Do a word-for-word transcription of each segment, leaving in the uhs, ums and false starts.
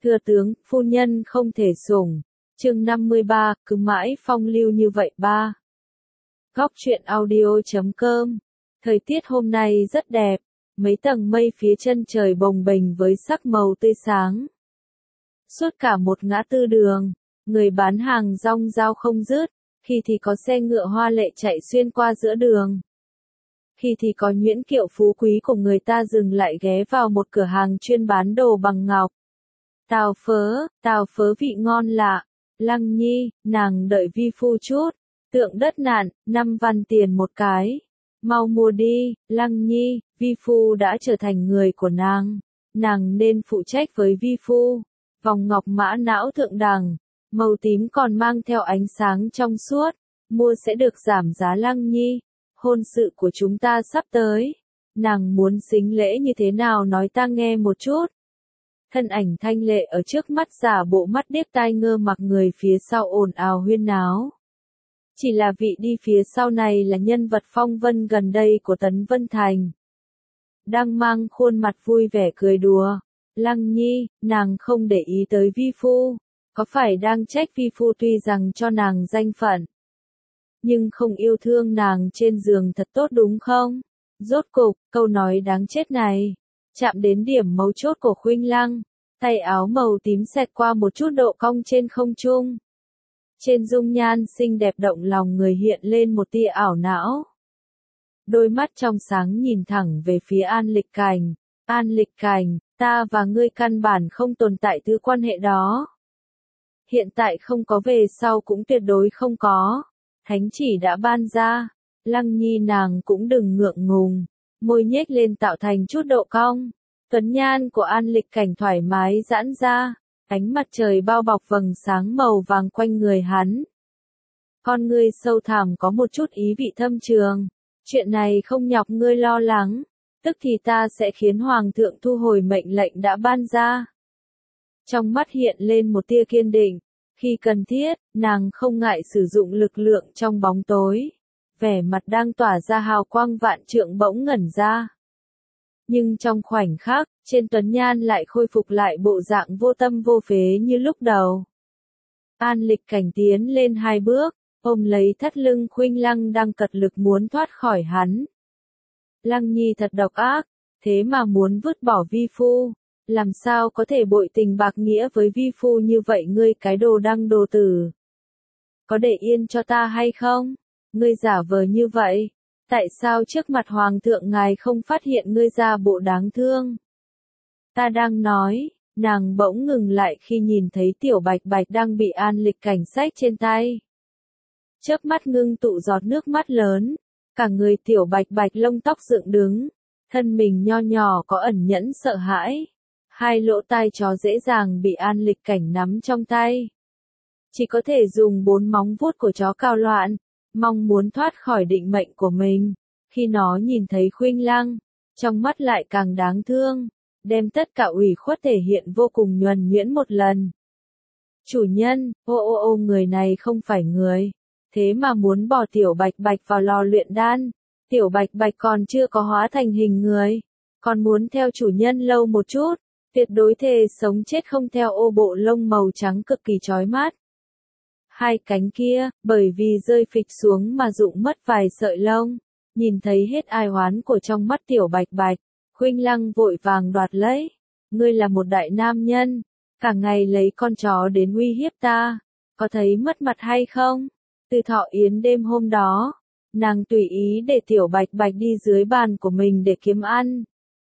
Thưa tướng, phu nhân không thể sủng. Chương năm mươi ba, cứ mãi phong lưu như vậy ba. Góc truyện audio chấm com. Thời tiết hôm nay rất đẹp, mấy tầng mây phía chân trời bồng bềnh với sắc màu tươi sáng. Suốt cả một ngã tư đường, người bán hàng rong rao không dứt, khi thì có xe ngựa hoa lệ chạy xuyên qua giữa đường. Khi thì có nhuyễn kiệu phú quý của người ta dừng lại ghé vào một cửa hàng chuyên bán đồ bằng ngọc. Tàu phớ, tàu phớ vị ngon lạ. Lăng Nhi, nàng đợi vi phu chút. Tượng đất nặn, năm văn tiền một cái. Mau mua đi, Lăng Nhi, vi phu đã trở thành người của nàng. Nàng nên phụ trách với vi phu. Vòng ngọc mã não thượng đẳng, màu tím còn mang theo ánh sáng trong suốt. Mua sẽ được giảm giá Lăng Nhi. Hôn sự của chúng ta sắp tới. Nàng muốn sính lễ như thế nào nói ta nghe một chút. Thân ảnh thanh lệ ở trước mắt giả bộ mắt điếc tai ngơ mặc người phía sau ồn ào huyên náo. Chỉ là vị đi phía sau này là nhân vật phong vân gần đây của Tấn Vân Thành. Đang mang khuôn mặt vui vẻ cười đùa. Lăng Nhi, nàng không để ý tới vi phu. Có phải đang trách vi phu tuy rằng cho nàng danh phận. Nhưng không yêu thương nàng trên giường thật tốt đúng không? Rốt cục, câu nói đáng chết này. Chạm đến điểm mấu chốt của Khuynh Lăng, tay áo màu tím xẹt qua một chút độ cong trên không trung. Trên dung nhan xinh đẹp động lòng người hiện lên một tia ảo não. Đôi mắt trong sáng nhìn thẳng về phía An Lịch Cảnh. An Lịch Cảnh, ta và ngươi căn bản không tồn tại thứ quan hệ đó. Hiện tại không có về sau cũng tuyệt đối không có. Thánh chỉ đã ban ra. Lăng Nhi nàng cũng đừng ngượng ngùng. Môi nhếch lên tạo thành chút độ cong. Tuấn nhan của An Lịch Cảnh thoải mái giãn ra. Ánh mặt trời bao bọc vầng sáng màu vàng quanh người hắn. Con ngươi sâu thẳm có một chút ý vị thâm trường. Chuyện này không nhọc ngươi lo lắng. Tức thì ta sẽ khiến Hoàng thượng thu hồi mệnh lệnh đã ban ra. Trong mắt hiện lên một tia kiên định. Khi cần thiết, nàng không ngại sử dụng lực lượng trong bóng tối. Vẻ mặt đang tỏa ra hào quang vạn trượng bỗng ngẩn ra. Nhưng trong khoảnh khắc, trên tuấn nhan lại khôi phục lại bộ dạng vô tâm vô phế như lúc đầu. An Lịch Cảnh tiến lên hai bước, ôm lấy thắt lưng Khuynh Lăng đang cật lực muốn thoát khỏi hắn. Lăng Nhi thật độc ác, thế mà muốn vứt bỏ vi phu. Làm sao có thể bội tình bạc nghĩa với vi phu như vậy ngươi cái đồ đăng đồ tử. Có để yên cho ta hay không? Ngươi giả vờ như vậy, tại sao trước mặt Hoàng thượng ngài không phát hiện ngươi ra bộ đáng thương? Ta đang nói, nàng bỗng ngừng lại khi nhìn thấy Tiểu Bạch Bạch đang bị An Lịch Cảnh xách trên tay. Chớp mắt ngưng tụ giọt nước mắt lớn, cả người Tiểu Bạch Bạch lông tóc dựng đứng, thân mình nho nhỏ có ẩn nhẫn sợ hãi. Hai lỗ tai chó dễ dàng bị An Lịch Cảnh nắm trong tay. Chỉ có thể dùng bốn móng vuốt của chó cào loạn. Mong muốn thoát khỏi định mệnh của mình. Khi nó nhìn thấy Khuynh Lăng, trong mắt lại càng đáng thương, đem tất cả ủy khuất thể hiện vô cùng nhuần nhuyễn một lần. Chủ nhân, ô ô ô người này không phải người, thế mà muốn bỏ Tiểu Bạch Bạch vào lò luyện đan. Tiểu Bạch Bạch còn chưa có hóa thành hình người, còn muốn theo chủ nhân lâu một chút, tuyệt đối thề sống chết không theo ô bộ lông màu trắng cực kỳ chói mắt. Hai cánh kia, bởi vì rơi phịch xuống mà rụng mất vài sợi lông. Nhìn thấy hết ai oán của trong mắt Tiểu Bạch Bạch, Khuynh Lăng vội vàng đoạt lấy. Ngươi là một đại nam nhân, cả ngày lấy con chó đến uy hiếp ta, có thấy mất mặt hay không? Từ thọ yến đêm hôm đó, nàng tùy ý để Tiểu Bạch Bạch đi dưới bàn của mình để kiếm ăn.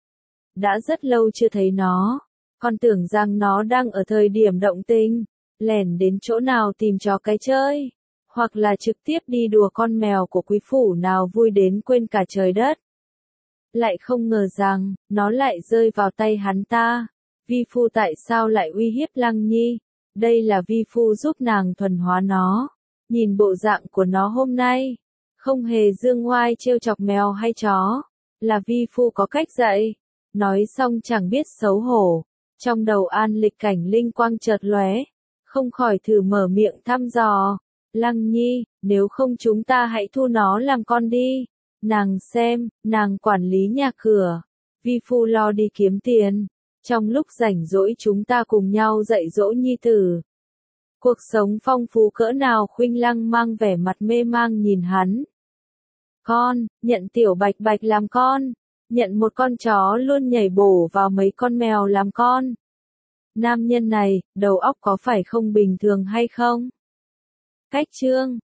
Đã rất lâu chưa thấy nó, còn tưởng rằng nó đang ở thời điểm động tình. Lẻn đến chỗ nào tìm chó cái chơi, hoặc là trực tiếp đi đùa con mèo của quý phủ nào vui đến quên cả trời đất. Lại không ngờ rằng, nó lại rơi vào tay hắn ta. Vi phu tại sao lại uy hiếp Lăng Nhi? Đây là vi phu giúp nàng thuần hóa nó. Nhìn bộ dạng của nó hôm nay, không hề dương oai trêu chọc mèo hay chó, là vi phu có cách dạy. Nói xong chẳng biết xấu hổ, trong đầu An Lịch Cảnh linh quang chợt lóe. Không khỏi thử mở miệng thăm dò. Lăng Nhi, nếu không chúng ta hãy thu nó làm con đi. Nàng xem, nàng quản lý nhà cửa. Vi phu lo đi kiếm tiền. Trong lúc rảnh rỗi chúng ta cùng nhau dạy dỗ nhi tử. Cuộc sống phong phú cỡ nào, Khuynh Lăng mang vẻ mặt mê mang nhìn hắn. Con, nhận Tiểu Bạch Bạch làm con. Nhận một con chó luôn nhảy bổ vào mấy con mèo làm con. Nam nhân này, đầu óc có phải không bình thường hay không? Cách chương